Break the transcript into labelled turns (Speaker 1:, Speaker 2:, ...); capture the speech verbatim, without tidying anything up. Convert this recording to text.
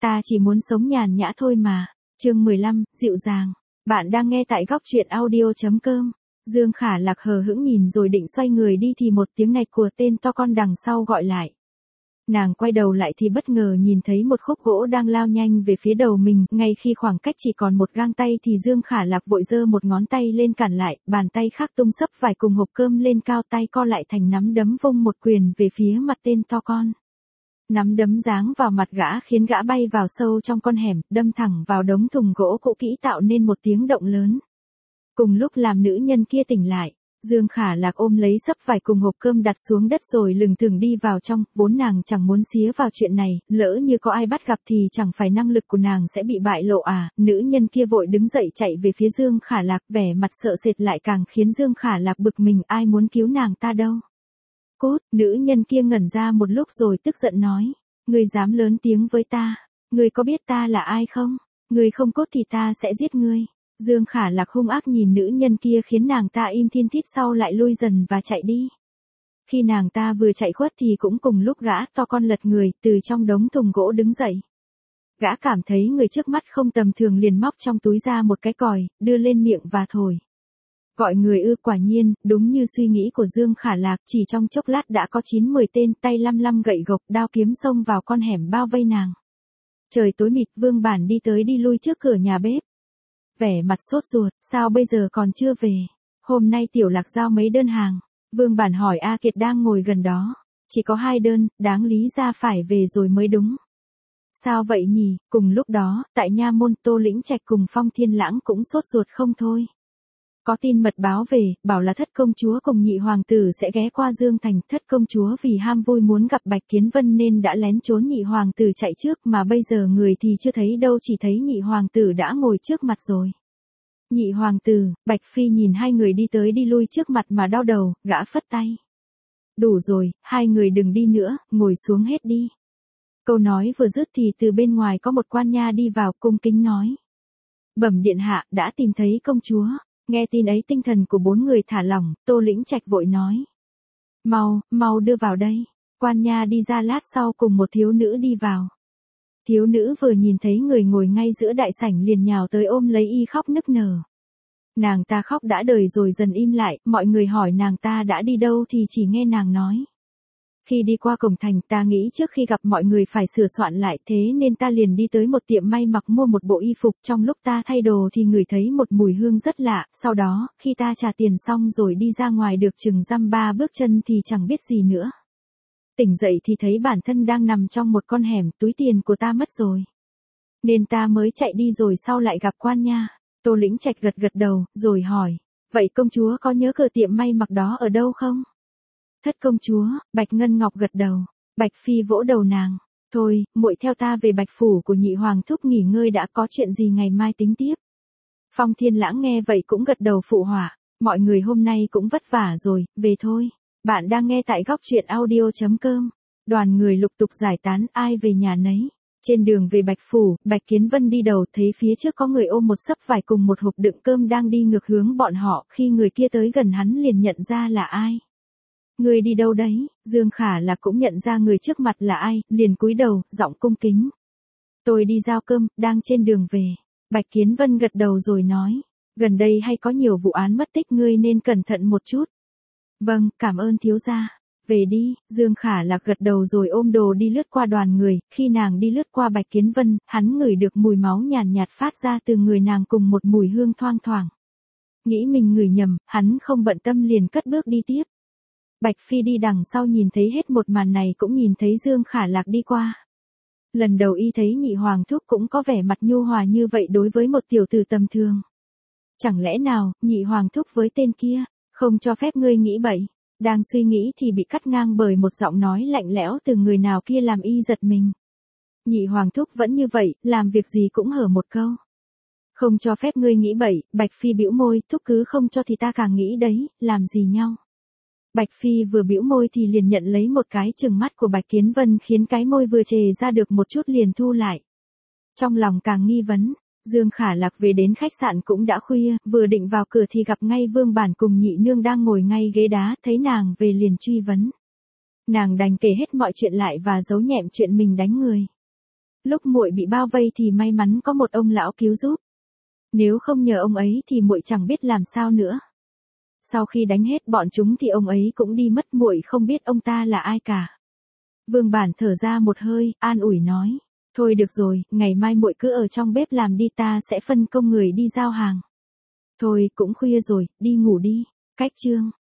Speaker 1: Ta chỉ muốn sống nhàn nhã thôi mà. Chương mười lăm, dịu dàng. Bạn đang nghe tại góc truyện audio.com. Dương Khả Lạc hờ hững nhìn rồi định xoay người đi thì một tiếng nạch của tên to con đằng sau gọi lại. Nàng quay đầu lại thì bất ngờ nhìn thấy một khúc gỗ đang lao nhanh về phía đầu mình, ngay khi khoảng cách chỉ còn một gang tay thì Dương Khả Lạc vội giơ một ngón tay lên cản lại, bàn tay khác tung sấp vải cùng hộp cơm lên cao, tay co lại thành nắm đấm vung một quyền về phía mặt tên to con. Nắm đấm giáng vào mặt gã khiến gã bay vào sâu trong con hẻm, đâm thẳng vào đống thùng gỗ cũ kỹ tạo nên một tiếng động lớn. Cùng lúc làm nữ nhân kia tỉnh lại, Dương Khả Lạc ôm lấy sấp vải cùng hộp cơm đặt xuống đất rồi lừng thừng đi vào trong, vốn nàng chẳng muốn xía vào chuyện này, lỡ như có ai bắt gặp thì chẳng phải năng lực của nàng sẽ bị bại lộ à. Nữ nhân kia vội đứng dậy chạy về phía Dương Khả Lạc, vẻ mặt sợ sệt lại càng khiến Dương Khả Lạc bực mình, ai muốn cứu nàng ta đâu. Cút, nữ nhân kia ngẩn ra một lúc rồi tức giận nói, ngươi dám lớn tiếng với ta, ngươi có biết ta là ai không? Ngươi không cút thì ta sẽ giết ngươi. Dương Khả Lạc hung ác nhìn nữ nhân kia khiến nàng ta im thiên thít, sau lại lui dần và chạy đi. Khi nàng ta vừa chạy khuất thì cũng cùng lúc gã to con lật người từ trong đống thùng gỗ đứng dậy. Gã cảm thấy người trước mắt không tầm thường liền móc trong túi ra một cái còi, đưa lên miệng và thổi. Gọi người ư? Quả nhiên, đúng như suy nghĩ của Dương Khả Lạc, chỉ trong chốc lát đã có chín mười tên tay lăm lăm gậy gộc đao kiếm xông vào con hẻm bao vây nàng. Trời tối mịt, Vương Bản đi tới đi lui trước cửa nhà bếp. Vẻ mặt sốt ruột, sao bây giờ còn chưa về? Hôm nay Tiểu Lạc giao mấy đơn hàng? Vương Bản hỏi. A Kiệt đang ngồi gần đó. Chỉ có hai đơn, đáng lý ra phải về rồi mới đúng. Sao vậy nhỉ? Cùng lúc đó, tại nha môn, Tô Lĩnh Trạch cùng Phong Thiên Lãng cũng sốt ruột không thôi. Có tin mật báo về, bảo là Thất công chúa cùng nhị hoàng tử sẽ ghé qua Dương Thành. Thất công chúa vì ham vui muốn gặp Bạch Kiến Vân nên đã lén trốn, nhị hoàng tử chạy trước, mà bây giờ người thì chưa thấy đâu, chỉ thấy nhị hoàng tử đã ngồi trước mặt rồi. Nhị hoàng tử, Bạch Phi nhìn hai người đi tới đi lui trước mặt mà đau đầu, gã phất tay. Đủ rồi, hai người đừng đi nữa, ngồi xuống hết đi. Câu nói vừa dứt thì từ bên ngoài có một quan nha đi vào, cung kính nói. Bẩm điện hạ, đã tìm thấy công chúa. Nghe tin ấy tinh thần của bốn người thả lỏng, Tô Lĩnh Trạch vội nói. Mau, mau đưa vào đây. Quan nha đi ra lát sau cùng một thiếu nữ đi vào. Thiếu nữ vừa nhìn thấy người ngồi ngay giữa đại sảnh liền nhào tới ôm lấy y khóc nức nở. Nàng ta khóc đã đời rồi dần im lại, mọi người hỏi nàng ta đã đi đâu thì chỉ nghe nàng nói. Khi đi qua cổng thành ta nghĩ trước khi gặp mọi người phải sửa soạn lại, thế nên ta liền đi tới một tiệm may mặc mua một bộ y phục, trong lúc ta thay đồ thì ngửi thấy một mùi hương rất lạ, sau đó, khi ta trả tiền xong rồi đi ra ngoài được chừng dăm ba bước chân thì chẳng biết gì nữa. Tỉnh dậy thì thấy bản thân đang nằm trong một con hẻm, túi tiền của ta mất rồi. Nên ta mới chạy đi rồi sau lại gặp quan nha. Tô Lĩnh Trạch gật gật đầu, rồi hỏi, vậy công chúa có nhớ cửa tiệm may mặc đó ở đâu không? Thất công chúa, Bạch Ngân Ngọc gật đầu. Bạch Phi vỗ đầu nàng. Thôi, muội theo ta về Bạch phủ của nhị hoàng thúc nghỉ ngơi đã, có chuyện gì ngày mai tính tiếp. Phong Thiên Lãng nghe vậy cũng gật đầu phụ họa. Mọi người hôm nay cũng vất vả rồi, về thôi. Bạn đang nghe tại góc truyện audio.com. Đoàn người lục tục giải tán, ai về nhà nấy. Trên đường về Bạch phủ, Bạch Kiến Vân đi đầu, thấy phía trước có người ôm một sấp vải cùng một hộp đựng cơm đang đi ngược hướng bọn họ, khi người kia tới gần hắn liền nhận ra là ai. Người đi đâu đấy? Dương Khả Lạc cũng nhận ra người trước mặt là ai, liền cúi đầu, giọng cung kính. Tôi đi giao cơm, đang trên đường về. Bạch Kiến Vân gật đầu rồi nói. Gần đây hay có nhiều vụ án mất tích, ngươi nên cẩn thận một chút. Vâng, cảm ơn thiếu gia. Về đi. Dương Khả Lạc gật đầu rồi ôm đồ đi lướt qua đoàn người. Khi nàng đi lướt qua Bạch Kiến Vân, hắn ngửi được mùi máu nhàn nhạt phát ra từ người nàng cùng một mùi hương thoang thoảng. Nghĩ mình ngửi nhầm, hắn không bận tâm liền cất bước đi tiếp. Bạch Phi đi đằng sau nhìn thấy hết một màn này cũng nhìn thấy Dương Khả Lạc đi qua. Lần đầu y thấy nhị hoàng thúc cũng có vẻ mặt nhu hòa như vậy đối với một tiểu tử tầm thường. Chẳng lẽ nào, nhị hoàng thúc với tên kia, không cho phép ngươi nghĩ bậy. Đang suy nghĩ thì bị cắt ngang bởi một giọng nói lạnh lẽo từ người nào kia làm y giật mình. Nhị hoàng thúc vẫn như vậy, làm việc gì cũng hở một câu. Không cho phép ngươi nghĩ bậy. Bạch Phi bĩu môi, thúc cứ không cho thì ta càng nghĩ đấy, làm gì nhau. Bạch Phi vừa bĩu môi thì liền nhận lấy một cái chừng mắt của Bạch Kiến Vân khiến cái môi vừa chề ra được một chút liền thu lại. Trong lòng càng nghi vấn, Dương Khả Lạc về đến khách sạn cũng đã khuya, vừa định vào cửa thì gặp ngay Vương Bản cùng nhị nương đang ngồi ngay ghế đá, thấy nàng về liền truy vấn. Nàng đành kể hết mọi chuyện lại và giấu nhẹm chuyện mình đánh người. Lúc muội bị bao vây thì may mắn có một ông lão cứu giúp. Nếu không nhờ ông ấy thì muội chẳng biết làm sao nữa. Sau khi đánh hết bọn chúng thì ông ấy cũng đi mất, muội không biết ông ta là ai cả. Vương Bản thở ra một hơi, an ủi nói. Thôi được rồi, ngày mai muội cứ ở trong bếp làm đi, ta sẽ phân công người đi giao hàng. Thôi cũng khuya rồi, đi ngủ đi. Cách chương